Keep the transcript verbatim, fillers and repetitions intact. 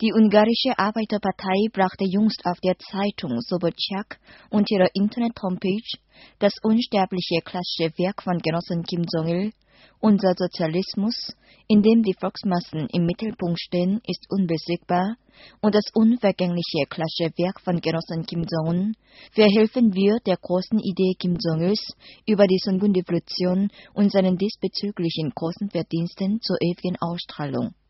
Die ungarische Arbeiterpartei brachte jüngst auf der Zeitung Sobotschak und ihrer Internet-Homepage das unsterbliche klassische Werk von Genossen Kim Jong-il, Unser Sozialismus, in dem die Volksmassen im Mittelpunkt stehen, ist unbesiegbar, und das unvergängliche klassische Werk von Genossen Kim Jong-un, Verhelfen wir der großen Idee Kim Jong-ils über die Sungun-Revolution und seinen diesbezüglichen großen Verdiensten zur ewigen Ausstrahlung.